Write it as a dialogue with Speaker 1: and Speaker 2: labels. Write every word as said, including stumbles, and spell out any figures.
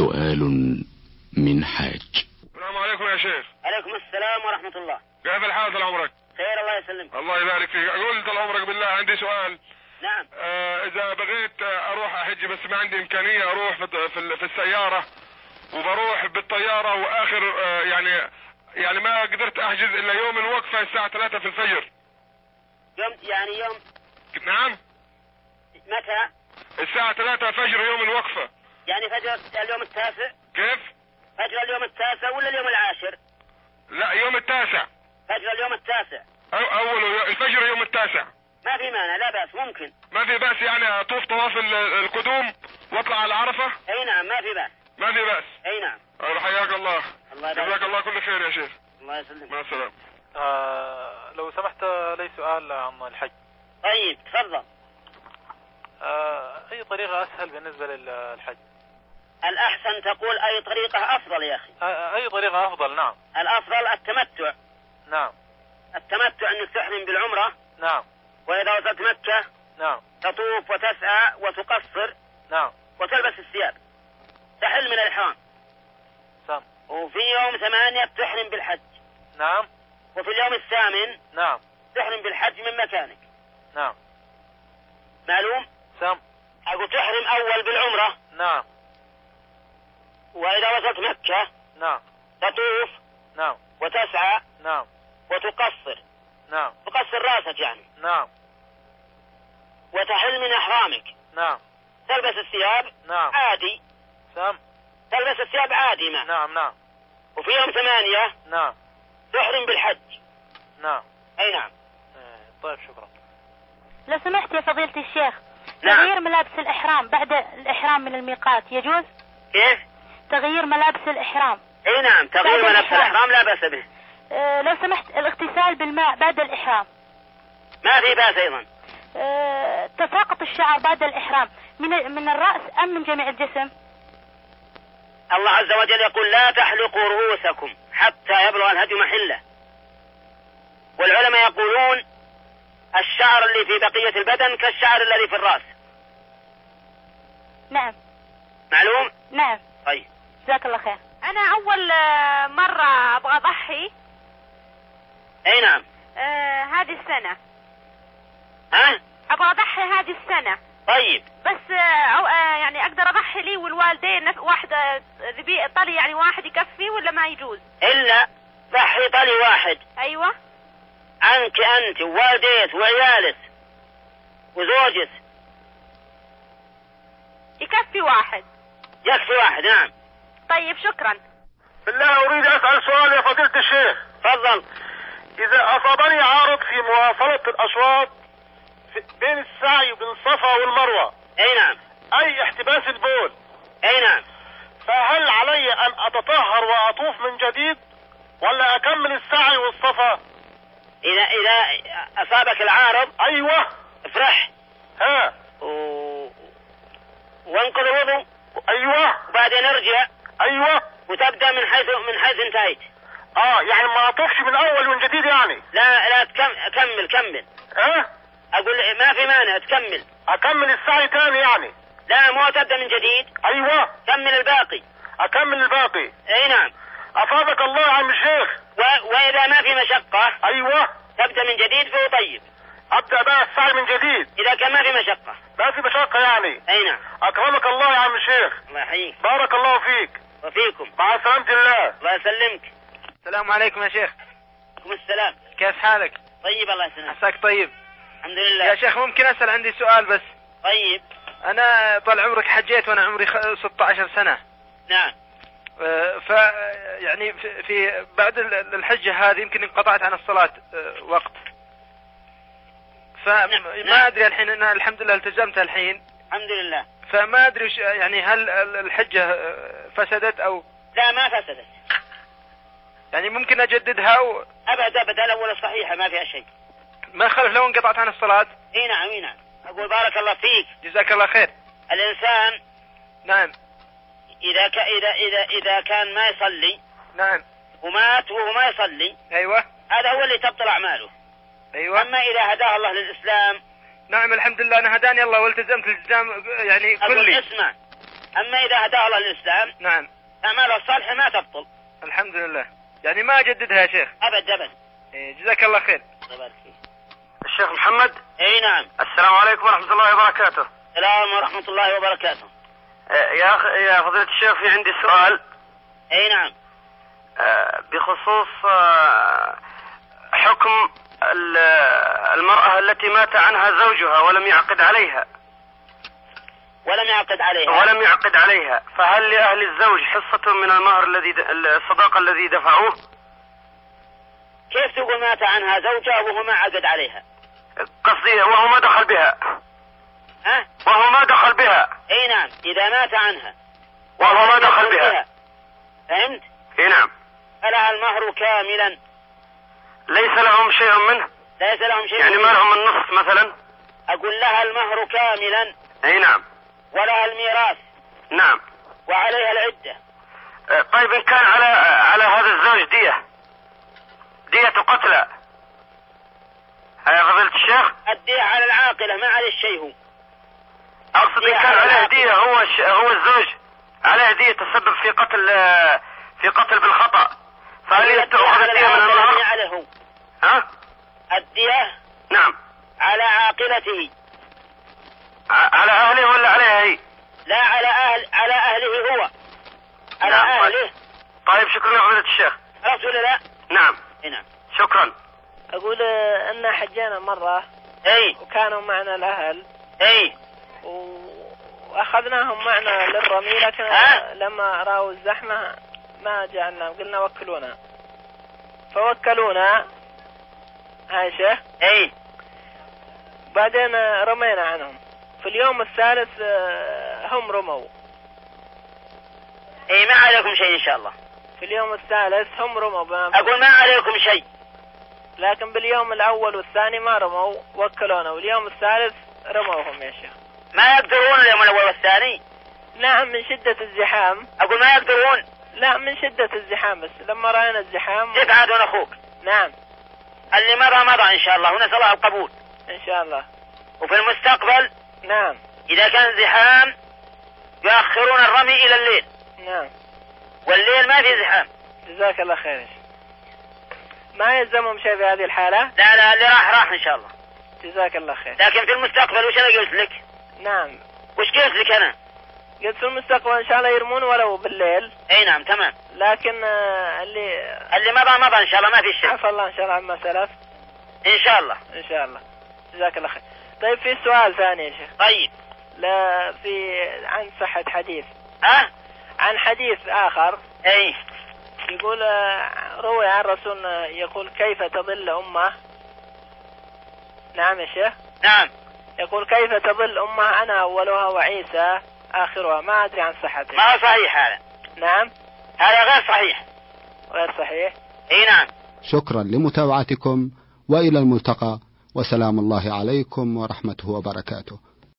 Speaker 1: سؤال من حاج.
Speaker 2: السلام عليكم يا شيخ.
Speaker 3: عليكم السلام ورحمة الله.
Speaker 2: كيف الحال طال عمرك؟
Speaker 3: خير الله يسلمك.
Speaker 2: الله يبارك فيك. اقول طال عمرك بالله عندي سؤال.
Speaker 3: نعم.
Speaker 2: آه اذا بغيت اروح احج بس ما عندي امكانية اروح في في, في السيارة وبروح بالطيارة واخر آه يعني يعني ما قدرت احجز الا يوم الوقفة الساعة ثلاثة في الفجر.
Speaker 3: يوم يعني يوم.
Speaker 2: نعم.
Speaker 3: متى؟
Speaker 2: الساعة ثلاثة الفجر يوم الوقفة.
Speaker 3: يعني فجر اليوم التاسع؟
Speaker 2: كيف؟
Speaker 3: فجر اليوم التاسع ولا اليوم العاشر؟
Speaker 2: لا يوم التاسع.
Speaker 3: فجر اليوم التاسع.
Speaker 2: أو اول الفجر يوم التاسع.
Speaker 3: ما في مانع، لا بأس، ممكن.
Speaker 2: ما في بأس يعني اطوف طواف القدوم واطلع على عرفة؟
Speaker 3: اي نعم ما في بأس.
Speaker 2: ما في بأس.
Speaker 3: اي نعم.
Speaker 2: حياك الله.
Speaker 3: الله
Speaker 2: جزاك الله كل خير يا شيخ.
Speaker 3: الله يسلمك.
Speaker 2: مع السلامة.
Speaker 4: آه لو سمحت لي سؤال عن الحج.
Speaker 3: طيب تفضل.
Speaker 4: آه اي طريقة اسهل بالنسبة للحج؟
Speaker 3: الأحسن تقول أي طريقة أفضل يا أخي.
Speaker 4: أي طريقة أفضل؟ نعم.
Speaker 3: الأفضل التمتع.
Speaker 4: نعم.
Speaker 3: التمتع أنك تحرم بالعمرة.
Speaker 4: نعم.
Speaker 3: وإذا وصلت مكة.
Speaker 4: نعم.
Speaker 3: تطوف وتسعى وتقصر.
Speaker 4: نعم.
Speaker 3: وتلبس الثياب. تحل من الإحرام.
Speaker 4: سام.
Speaker 3: وفي يوم ثمانية تحرم بالحج.
Speaker 4: نعم.
Speaker 3: وفي اليوم الثامن.
Speaker 4: نعم.
Speaker 3: تحرم بالحج من مكانك.
Speaker 4: نعم.
Speaker 3: معلوم؟
Speaker 4: سام.
Speaker 3: أقول تحرم أول بالعمرة.
Speaker 4: نعم.
Speaker 3: وإذا وصلت مكة.
Speaker 4: نعم.
Speaker 3: تطوف.
Speaker 4: نعم.
Speaker 3: وتسعى.
Speaker 4: نعم.
Speaker 3: وتقصر.
Speaker 4: نعم.
Speaker 3: تقصر راسك يعني.
Speaker 4: نعم.
Speaker 3: وتحل من إحرامك.
Speaker 4: نعم.
Speaker 3: تلبس الثياب.
Speaker 4: نعم.
Speaker 3: عادي.
Speaker 4: سام.
Speaker 3: تلبس الثياب عادي ما.
Speaker 4: نعم نعم.
Speaker 3: وفي يوم ثمانية.
Speaker 4: نعم.
Speaker 3: تحرم بالحج.
Speaker 4: نعم.
Speaker 3: أي نعم.
Speaker 4: طيب شكرا.
Speaker 5: لو سمحت يا فضيلة الشيخ.
Speaker 3: نعم.
Speaker 5: تغيير ملابس الإحرام بعد الإحرام من الميقات يجوز؟
Speaker 3: كيف؟
Speaker 5: تغيير ملابس الإحرام.
Speaker 3: اي نعم تغيير ملابس الإحرام لا بأس به.
Speaker 5: أه لو سمحت الاغتسال بالماء بعد الإحرام.
Speaker 3: ما في بأس أيضا.
Speaker 5: أه تساقط الشعر بعد الإحرام من من الرأس أم من جميع الجسم؟
Speaker 3: الله عز وجل يقول لا تحلقوا رؤوسكم حتى يبلغ الهدي محله. والعلماء يقولون الشعر اللي في بقية البدن كالشعر الذي في الرأس.
Speaker 5: نعم.
Speaker 3: معلوم؟
Speaker 5: نعم.
Speaker 3: طيب.
Speaker 5: جزاك الله خير.
Speaker 6: أنا أول مرة أبغى أضحي.
Speaker 3: أي نعم.
Speaker 6: آه هذه السنة.
Speaker 3: ها؟
Speaker 6: أبغى أضحي هذه السنة.
Speaker 3: طيب.
Speaker 6: بس آه آه يعني أقدر أضحي لي والوالدين واحدة ذبي طلي يعني واحد يكفي ولا ما يجوز؟
Speaker 3: إلا ضحي طلي واحد.
Speaker 6: أيوة.
Speaker 3: عنك أنت ووالديك وعيالك وزوجك.
Speaker 6: يكفي واحد.
Speaker 3: يكفي واحد نعم.
Speaker 6: طيب شكرا.
Speaker 2: بالله أريد أسأل سؤال يا فضيلة الشيخ.
Speaker 3: تفضل.
Speaker 2: إذا أصابني عارض في مواصلة الأشواط بين السعي بين الصفا والمروة.
Speaker 3: أي نعم.
Speaker 2: أي احتباس البول.
Speaker 3: أي نعم.
Speaker 2: فهل علي أن أتطهر وأطوف من جديد ولا أكمل السعي والصفا؟
Speaker 3: إذا إذا أصابك العارض.
Speaker 2: أيوة.
Speaker 3: افرح.
Speaker 2: ها.
Speaker 3: و... وانقض الوضوء.
Speaker 2: أيوة.
Speaker 3: وبعدين ارجع.
Speaker 2: أيوة.
Speaker 3: وتبدأ من حيث من حيث انتهيت.
Speaker 2: اه يعني ما اطوفش من اول من جديد يعني.
Speaker 3: لا لا تكم... كمل كمل.
Speaker 2: ها.
Speaker 3: اقول ما في مانع تكمل.
Speaker 2: اكمل السعي تاني يعني.
Speaker 3: لا مو تبدأ من جديد.
Speaker 2: ايوه.
Speaker 3: كمل الباقي.
Speaker 2: اكمل الباقي.
Speaker 3: اي نعم.
Speaker 2: افاضك الله يا عم الشيخ.
Speaker 3: و... واذا ما في مشقة.
Speaker 2: ايوه.
Speaker 3: تبدأ من جديد فهو طيب.
Speaker 2: ابدأ بقى السعي من جديد.
Speaker 3: اذا كان ما في مشقة.
Speaker 2: ما في مشقة يعني.
Speaker 3: اي نعم.
Speaker 2: اكرمك الله يا عم الشيخ.
Speaker 3: الله يحييك.
Speaker 2: بارك الله فيك.
Speaker 3: وفيكم.
Speaker 2: مع سلامة الله.
Speaker 3: الله يسلمك.
Speaker 4: السلام عليكم يا شيخ.
Speaker 3: عليكم السلام.
Speaker 4: كيف حالك؟
Speaker 3: طيب الله يسلمك.
Speaker 4: عساك طيب.
Speaker 3: الحمد لله.
Speaker 4: يا شيخ ممكن أسأل عندي سؤال بس؟
Speaker 3: طيب.
Speaker 4: أنا طال عمرك حجيت وأنا عمري ستة عشر سنة.
Speaker 3: نعم.
Speaker 4: ف يعني في, في بعد الحجة هذه يمكن انقطعت عن الصلاة وقت. فما
Speaker 3: نعم.
Speaker 4: أدري الحين أنا الحمد لله التزمت الحين.
Speaker 3: الحمد لله.
Speaker 4: فما أدري يعني هل الحجة فسدت أو
Speaker 3: لا ما فسدت.
Speaker 4: يعني ممكن أجددها و...
Speaker 3: أبد أبد الأولى صحيحة ما فيها شيء.
Speaker 4: ما خلف لو انقطعت عن الصلاة.
Speaker 3: اي نعم اي نعم. أقول بارك الله فيك.
Speaker 4: جزاك الله خير.
Speaker 3: الإنسان.
Speaker 4: نعم.
Speaker 3: إذا ك... إذا إذا إذا كان ما يصلي.
Speaker 4: نعم.
Speaker 3: ومات وهو ما يصلي.
Speaker 4: أيوة.
Speaker 3: هذا هو اللي تبطل أعماله.
Speaker 4: أيوة.
Speaker 3: أما إذا هداه الله للإسلام.
Speaker 4: نعم الحمد لله أنا هداني الله والتزمت الالتزام يعني كلي.
Speaker 3: أقول اسمع. أما إذا هداه الله الإسلام
Speaker 4: نعم
Speaker 3: أعماله الصالحة ما تبطل.
Speaker 4: الحمد لله، يعني ما أجددها يا شيخ.
Speaker 3: أبد أبد.
Speaker 4: إيه جزاك الله خير.
Speaker 7: الشيخ محمد.
Speaker 3: اي نعم.
Speaker 7: السلام عليكم ورحمة الله وبركاته.
Speaker 3: السلام ورحمة الله وبركاته.
Speaker 7: يا أخ... يا فضيلة الشيخ في عندي سؤال.
Speaker 3: اي نعم.
Speaker 7: بخصوص حكم المرأة التي مات عنها زوجها ولم يعقد عليها.
Speaker 3: ولم يعقد عليها.
Speaker 7: ولم يعقد عليها، فهل لأهل الزوج حصة من المهر الذي الصداقة الذي دفعوه؟
Speaker 3: كيف تقول مات عنها زوجها وهو ما عقد عليها؟
Speaker 7: قصدي وهو ما دخل بها.
Speaker 3: ها؟
Speaker 7: وهو ما دخل بها.
Speaker 3: اي نعم، اذا مات عنها
Speaker 7: وهو ما دخل بها. بها
Speaker 3: فهمت؟
Speaker 7: اي نعم.
Speaker 3: فلها المهر كاملا.
Speaker 7: ليس لهم شيء منه؟
Speaker 3: ليس لهم شيء
Speaker 7: يعني
Speaker 3: منه.
Speaker 7: ما لهم النصف مثلا؟
Speaker 3: اقول لها المهر كاملا.
Speaker 7: اي نعم.
Speaker 3: ولها الميراث.
Speaker 7: نعم.
Speaker 3: وعليها العدة.
Speaker 7: طيب ان كان على على هذا الزوج دية دية قتلى يا فضيلة الشيخ؟
Speaker 3: الدية على العاقلة ما عليه الشيء. هو
Speaker 7: اقصد ان كان عليه دية هو هو الزوج عليه دية تسبب في قتل في قتل بالخطأ، فهل تأخذ الدية من المهر؟
Speaker 3: عليه.
Speaker 7: ها؟
Speaker 3: الدية
Speaker 7: نعم
Speaker 3: على عاقلته.
Speaker 7: على اهله ولا عليها هي؟
Speaker 3: لا على اهل على اهله هو. على
Speaker 7: نعم.
Speaker 3: اهله.
Speaker 7: طيب شكرا يا فضيلة الشيخ.
Speaker 3: عرفت ولا لا؟
Speaker 7: نعم.
Speaker 3: نعم.
Speaker 7: شكرا.
Speaker 8: اقول ان حجينا مرة.
Speaker 3: اي.
Speaker 8: وكانوا معنا الاهل.
Speaker 3: اي.
Speaker 8: واخذناهم معنا للرمي، لكن
Speaker 3: أه؟
Speaker 8: لما راوا الزحمة ما جعلنا، قلنا وكلونا فوكلونا. هاي شيخ.
Speaker 3: اي.
Speaker 8: بعدين رمينا عنهم. في اليوم الثالث هم رموا.
Speaker 3: اي ما عليكم شيء ان شاء الله.
Speaker 8: في اليوم الثالث هم رموا.
Speaker 3: اقول ما عليكم شيء.
Speaker 8: لكن باليوم الاول والثاني ما رموا، وكلونا، واليوم الثالث رموهم يا شيخ.
Speaker 3: ما يقدرون اليوم الاول والثاني؟
Speaker 8: نعم من شدة الزحام.
Speaker 3: اقول ما يقدرون.
Speaker 8: لا من شدة الزحام، بس لما رأينا الزحام.
Speaker 3: تبعدون اخوك.
Speaker 8: نعم.
Speaker 3: اللي مضى مضى ان شاء الله، ونسأل الله القبول
Speaker 8: ان شاء الله.
Speaker 3: وفي المستقبل
Speaker 8: نعم
Speaker 3: اذا كان زحام يؤخرون الرمي الى الليل.
Speaker 8: نعم.
Speaker 3: والليل ما في زحام.
Speaker 8: جزاك الله خير. ما يلزمهم شيء في هذه الحالة؟
Speaker 3: لا لا اللي راح راح ان شاء الله.
Speaker 8: جزاك الله خير.
Speaker 3: لكن في المستقبل وش انا قلت لك؟
Speaker 8: نعم.
Speaker 3: وش قلت لك انا؟
Speaker 8: قلت في المستقبل ان شاء الله يرمون ولو بالليل.
Speaker 3: اي نعم تمام.
Speaker 8: لكن اللي
Speaker 3: اللي مضى مضى ان شاء الله ما في شيء.
Speaker 8: عفى الله ان شاء الله عما سلف.
Speaker 3: ان شاء الله.
Speaker 8: ان شاء الله. جزاك الله خير. طيب في سؤال ثاني يا شيخ.
Speaker 3: طيب.
Speaker 8: لا في عن صحة حديث.
Speaker 3: ها؟
Speaker 8: عن حديث آخر.
Speaker 3: اي.
Speaker 8: يقول روي عن رسول يقول كيف تضل أمة. نعم يا شيخ.
Speaker 3: نعم.
Speaker 8: يقول كيف تضل أمة أنا أولها وعيسى آخرها. ما أدري عن صحته.
Speaker 3: ما هو صحيح هذا.
Speaker 8: نعم.
Speaker 3: هذا غير صحيح.
Speaker 8: غير صحيح.
Speaker 3: اي نعم.
Speaker 9: شكرا لمتابعتكم وإلى الملتقى، وسلام الله عليكم ورحمته وبركاته.